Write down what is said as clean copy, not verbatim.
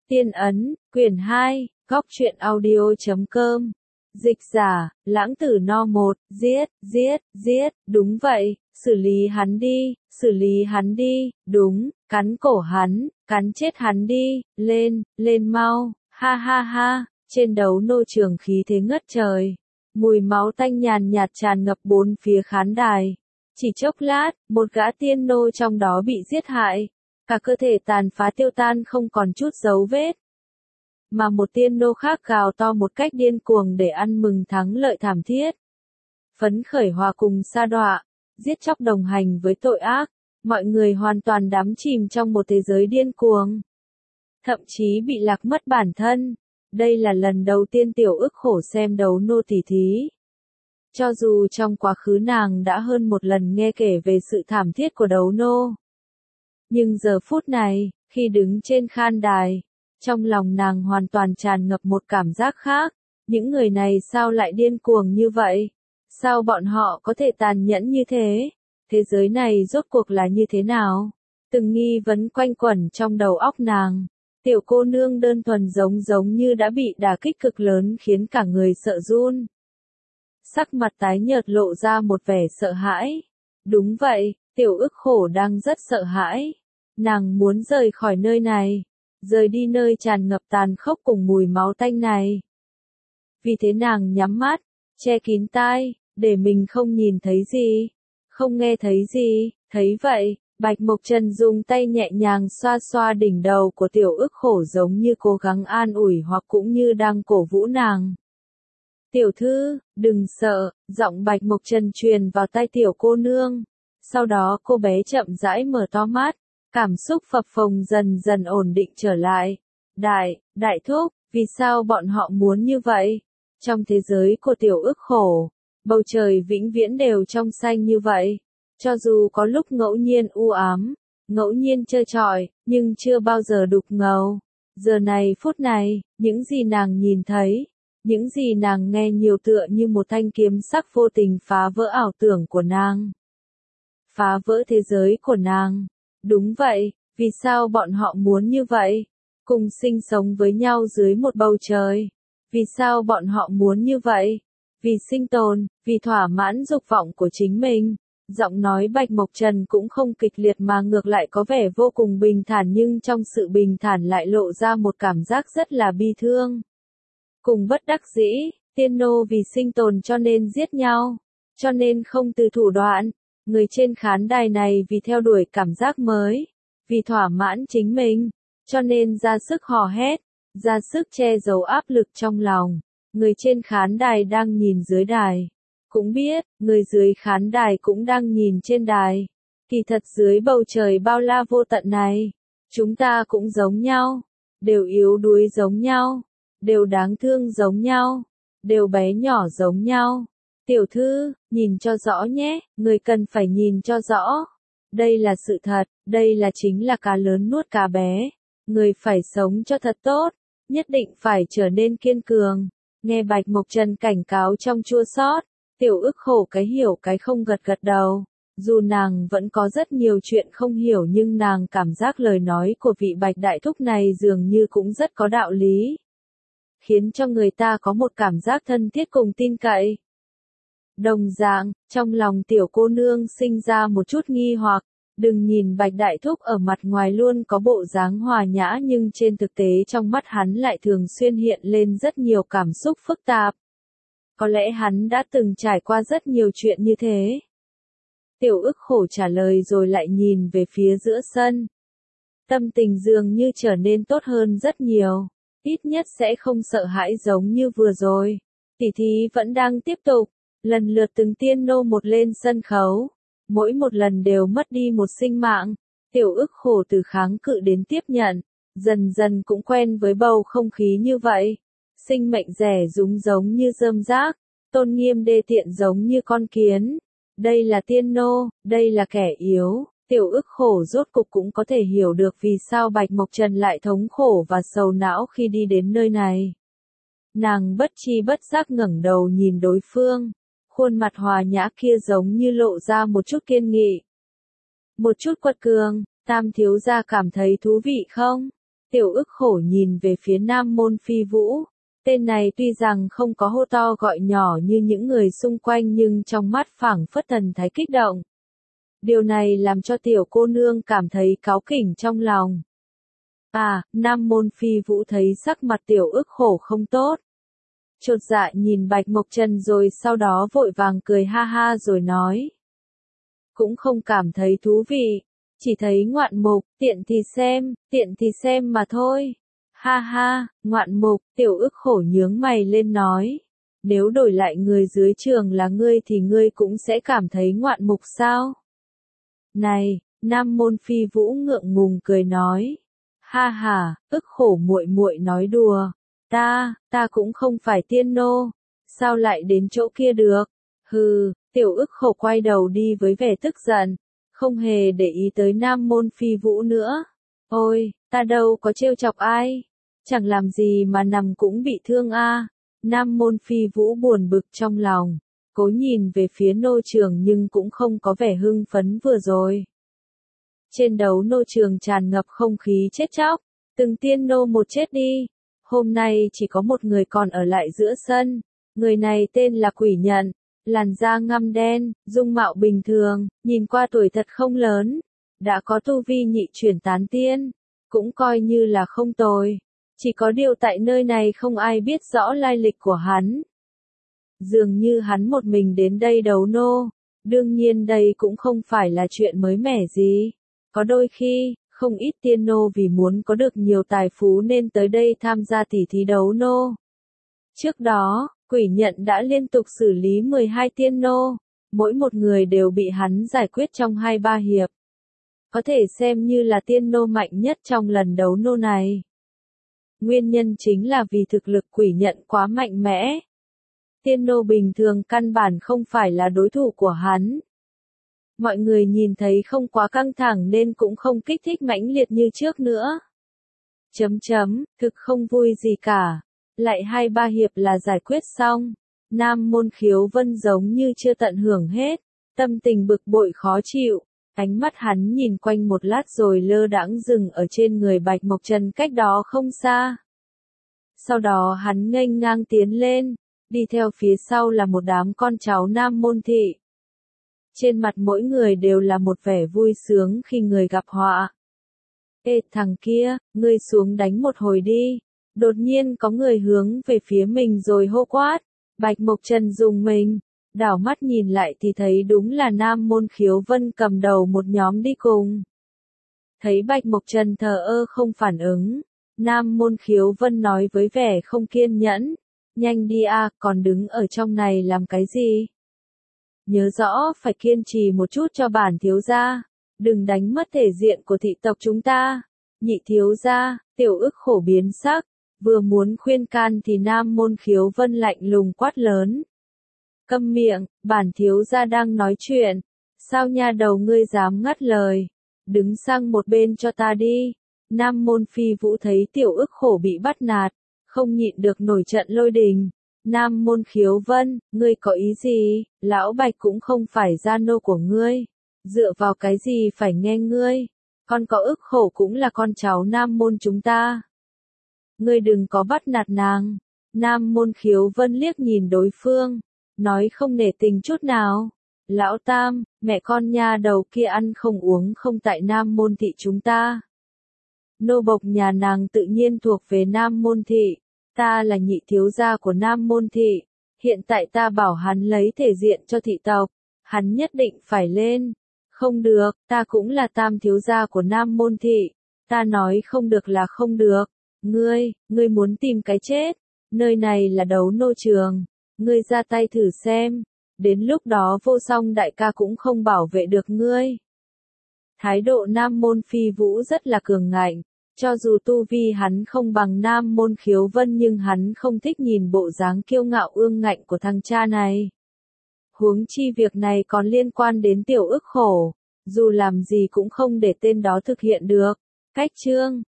Tiên ấn, quyển 2, góc truyện audio.com. Dịch giả, Lãng Tử No 1, giết, đúng vậy, xử lý hắn đi, đúng, cắn cổ hắn, cắn chết hắn đi, lên mau, ha ha ha, trên đấu nô trường khí thế ngất trời. Mùi máu tanh nhàn nhạt tràn ngập bốn phía khán đài. Chỉ chốc lát, một gã tiên nô trong đó bị giết hại. Cả cơ thể tàn phá tiêu tan không còn chút dấu vết. Mà một tiên nô khác gào to một cách điên cuồng để ăn mừng thắng lợi thảm thiết. Phấn khởi hòa cùng sa đọa, giết chóc đồng hành với tội ác, mọi người hoàn toàn đắm chìm trong một thế giới điên cuồng. Thậm chí bị lạc mất bản thân. Đây là lần đầu tiên Tiểu Ức Khổ xem đấu nô tỉ thí. Cho dù trong quá khứ nàng đã hơn một lần nghe kể về sự thảm thiết của đấu nô. Nhưng giờ phút này, khi đứng trên khan đài, trong lòng nàng hoàn toàn tràn ngập một cảm giác khác. Những người này sao lại điên cuồng như vậy? Sao bọn họ có thể tàn nhẫn như thế? Thế giới này rốt cuộc là như thế nào? Từng nghi vấn quanh quẩn trong đầu óc nàng. Tiểu cô nương đơn thuần giống như đã bị đả kích cực lớn khiến cả người sợ run. Sắc mặt tái nhợt lộ ra một vẻ sợ hãi. Đúng vậy, Tiểu Ức Khổ đang rất sợ hãi. Nàng muốn rời khỏi nơi này. Rời đi nơi tràn ngập tàn khốc cùng mùi máu tanh này. Vì thế nàng nhắm mắt, che kín tai, để mình không nhìn thấy gì, không nghe thấy gì. Thấy vậy, Bạch Mộc Trần dùng tay nhẹ nhàng xoa xoa đỉnh đầu của Tiểu Ức Khổ giống như cố gắng an ủi hoặc cũng như đang cổ vũ nàng. Tiểu thư, đừng sợ, giọng Bạch Mộc Trần truyền vào tai tiểu cô nương. Sau đó cô bé chậm rãi mở to mắt, cảm xúc phập phồng dần dần ổn định trở lại. Đại thúc, vì sao bọn họ muốn như vậy? Trong thế giới của Tiểu Ức Khổ, bầu trời vĩnh viễn đều trong xanh như vậy. Cho dù có lúc ngẫu nhiên u ám, ngẫu nhiên trơ trọi, nhưng chưa bao giờ đục ngầu. Giờ này phút này, những gì nàng nhìn thấy, những gì nàng nghe nhiều tựa như một thanh kiếm sắc vô tình phá vỡ ảo tưởng của nàng. Phá vỡ thế giới của nàng. Đúng vậy, vì sao bọn họ muốn như vậy? Cùng sinh sống với nhau dưới một bầu trời. Vì sao bọn họ muốn như vậy? Vì sinh tồn, vì thỏa mãn dục vọng của chính mình. Giọng nói Bạch Mộc Trần cũng không kịch liệt mà ngược lại có vẻ vô cùng bình thản, nhưng trong sự bình thản lại lộ ra một cảm giác rất là bi thương. Cùng bất đắc dĩ, tiên nô vì sinh tồn cho nên giết nhau, cho nên không từ thủ đoạn. Người trên khán đài này vì theo đuổi cảm giác mới, vì thỏa mãn chính mình, cho nên ra sức hò hét, ra sức che giấu áp lực trong lòng. Người trên khán đài đang nhìn dưới đài, cũng biết, người dưới khán đài cũng đang nhìn trên đài. Kỳ thật dưới bầu trời bao la vô tận này, chúng ta cũng giống nhau, đều yếu đuối giống nhau, đều đáng thương giống nhau, đều bé nhỏ giống nhau. Tiểu thư, nhìn cho rõ nhé, người cần phải nhìn cho rõ. Đây là sự thật, đây là chính là cá lớn nuốt cá bé. Người phải sống cho thật tốt, nhất định phải trở nên kiên cường. Nghe Bạch Mộc Trần cảnh cáo trong chua xót, Tiểu Ức Khổ cái hiểu cái không gật đầu. Dù nàng vẫn có rất nhiều chuyện không hiểu, nhưng nàng cảm giác lời nói của vị Bạch Đại Thúc này dường như cũng rất có đạo lý. Khiến cho người ta có một cảm giác thân thiết cùng tin cậy. Đồng dạng, trong lòng tiểu cô nương sinh ra một chút nghi hoặc. Đừng nhìn Bạch Đại Thúc ở mặt ngoài luôn có bộ dáng hòa nhã, nhưng trên thực tế trong mắt hắn lại thường xuyên hiện lên rất nhiều cảm xúc phức tạp. Có lẽ hắn đã từng trải qua rất nhiều chuyện như thế. Tiểu Ức Khổ trả lời rồi lại nhìn về phía giữa sân. Tâm tình dường như trở nên tốt hơn rất nhiều. Ít nhất sẽ không sợ hãi giống như vừa rồi. Tỉ thí vẫn đang tiếp tục. Lần lượt từng tiên nô một lên sân khấu. Mỗi một lần đều mất đi một sinh mạng. Tiểu Ức Khổ từ kháng cự đến tiếp nhận. Dần dần cũng quen với bầu không khí như vậy. Sinh mệnh rẻ rúng giống như rơm rác. Tôn nghiêm đê tiện giống như con kiến. Đây là tiên nô, đây là kẻ yếu. Tiểu Ức Khổ rốt cục cũng có thể hiểu được vì sao Bạch Mộc Trần lại thống khổ và sầu não khi đi đến nơi này. Nàng bất tri bất giác ngẩng đầu nhìn đối phương. Khuôn mặt hòa nhã kia giống như lộ ra một chút kiên nghị. Một chút quật cường. Tam thiếu gia cảm thấy thú vị không? Tiểu ức khổ nhìn về phía Nam Môn Phi Vũ. Tên này tuy rằng không có hô to gọi nhỏ như những người xung quanh nhưng trong mắt phảng phất thần thái kích động. Điều này làm cho tiểu cô nương cảm thấy cáu kỉnh trong lòng. Nam Môn Phi Vũ thấy sắc mặt tiểu ức khổ không tốt. Chột dạ nhìn Bạch Mộc Trần rồi sau đó vội vàng cười ha ha rồi nói. Cũng không cảm thấy thú vị, chỉ thấy ngoạn mục, tiện thì xem mà thôi. Ha ha, ngoạn mục, tiểu ức khổ nhướng mày lên nói. Nếu đổi lại người dưới trường là ngươi thì ngươi cũng sẽ cảm thấy ngoạn mục sao? Này, Nam Môn Phi Vũ ngượng ngùng cười nói. Ha ha, ức khổ muội muội nói đùa. Ta cũng không phải tiên nô. Sao lại đến chỗ kia được? Hừ, tiểu ức khổ quay đầu đi với vẻ tức giận. Không hề để ý tới Nam Môn Phi Vũ nữa. Ôi, ta đâu có trêu chọc ai. Chẳng làm gì mà nằm cũng bị thương a. Nam Môn Phi Vũ buồn bực trong lòng. Cố nhìn về phía nô trường nhưng cũng không có vẻ hưng phấn vừa rồi. Trên đấu nô trường tràn ngập không khí chết chóc. Từng tiên nô một chết đi. Hôm nay chỉ có một người còn ở lại giữa sân. Người này tên là Quỷ Nhận. Làn da ngăm đen, dung mạo bình thường, nhìn qua tuổi thật không lớn. Đã có tu vi nhị chuyển tán tiên. Cũng coi như là không tồi. Chỉ có điều tại nơi này không ai biết rõ lai lịch của hắn. Dường như hắn một mình đến đây đấu nô. Đương nhiên đây cũng không phải là chuyện mới mẻ gì. Có đôi khi, không ít tiên nô vì muốn có được nhiều tài phú nên tới đây tham gia tỉ thí đấu nô. Trước đó, Quỷ Nhận đã liên tục xử lý 12 tiên nô. Mỗi một người đều bị hắn giải quyết trong 2-3 hiệp. Có thể xem như là tiên nô mạnh nhất trong lần đấu nô này. Nguyên nhân chính là vì thực lực Quỷ Nhận quá mạnh mẽ. Tiên nô bình thường căn bản không phải là đối thủ của hắn. Mọi người nhìn thấy không quá căng thẳng nên cũng không kích thích mãnh liệt như trước nữa. Thực không vui gì cả. Lại 2-3 hiệp là giải quyết xong. Nam Môn Khiếu Vân giống như chưa tận hưởng hết. Tâm tình bực bội khó chịu. Ánh mắt hắn nhìn quanh một lát rồi lơ đãng dừng ở trên người Bạch Mộc Trần cách đó không xa. Sau đó hắn nghênh ngang tiến lên. Đi theo phía sau là một đám con cháu Nam Môn Thị. Trên mặt mỗi người đều là một vẻ vui sướng khi người gặp họa. Ê thằng kia, ngươi xuống đánh một hồi đi. Đột nhiên có người hướng về phía mình rồi hô quát. Bạch Mộc Trần dùng mình. Đảo mắt nhìn lại thì thấy đúng là Nam Môn Khiếu Vân cầm đầu một nhóm đi cùng. Thấy Bạch Mộc Trần thờ ơ không phản ứng. Nam Môn Khiếu Vân nói với vẻ không kiên nhẫn. Nhanh đi còn đứng ở trong này làm cái gì? Nhớ rõ phải kiên trì một chút cho bản thiếu gia. Đừng đánh mất thể diện của thị tộc chúng ta. Nhị thiếu gia, tiểu ức khổ biến sắc. Vừa muốn khuyên can thì Nam Môn Khiếu Vân lạnh lùng quát lớn. Câm miệng, bản thiếu gia đang nói chuyện. Sao nha đầu ngươi dám ngắt lời? Đứng sang một bên cho ta đi. Nam Môn Phi Vũ thấy tiểu ức khổ bị bắt nạt. Không nhịn được nổi trận lôi đình. Nam Môn Khiếu Vân, ngươi có ý gì? Lão Bạch cũng không phải gia nô của ngươi. Dựa vào cái gì phải nghe ngươi? Con có ức khổ cũng là con cháu Nam Môn chúng ta. Ngươi đừng có bắt nạt nàng. Nam Môn Khiếu Vân liếc nhìn đối phương. Nói không nể tình chút nào. Lão Tam, mẹ con nha đầu kia ăn không uống không tại Nam Môn Thị chúng ta. Nô bộc nhà nàng tự nhiên thuộc về Nam Môn Thị. Ta là nhị thiếu gia của Nam Môn Thị. Hiện tại ta bảo hắn lấy thể diện cho thị tộc. Hắn nhất định phải lên. Không được, ta cũng là tam thiếu gia của Nam Môn Thị. Ta nói không được là không được. Ngươi muốn tìm cái chết. Nơi này là đấu nô trường. Ngươi ra tay thử xem. Đến lúc đó Vô Song đại ca cũng không bảo vệ được ngươi. Thái độ Nam Môn Phi Vũ rất là cường ngạnh. Cho dù tu vi hắn không bằng Nam Môn Khiếu Vân nhưng hắn không thích nhìn bộ dáng kiêu ngạo ương ngạnh của thằng cha này. Huống chi việc này còn liên quan đến tiểu ức khổ. Dù làm gì cũng không để tên đó thực hiện được. Cách chương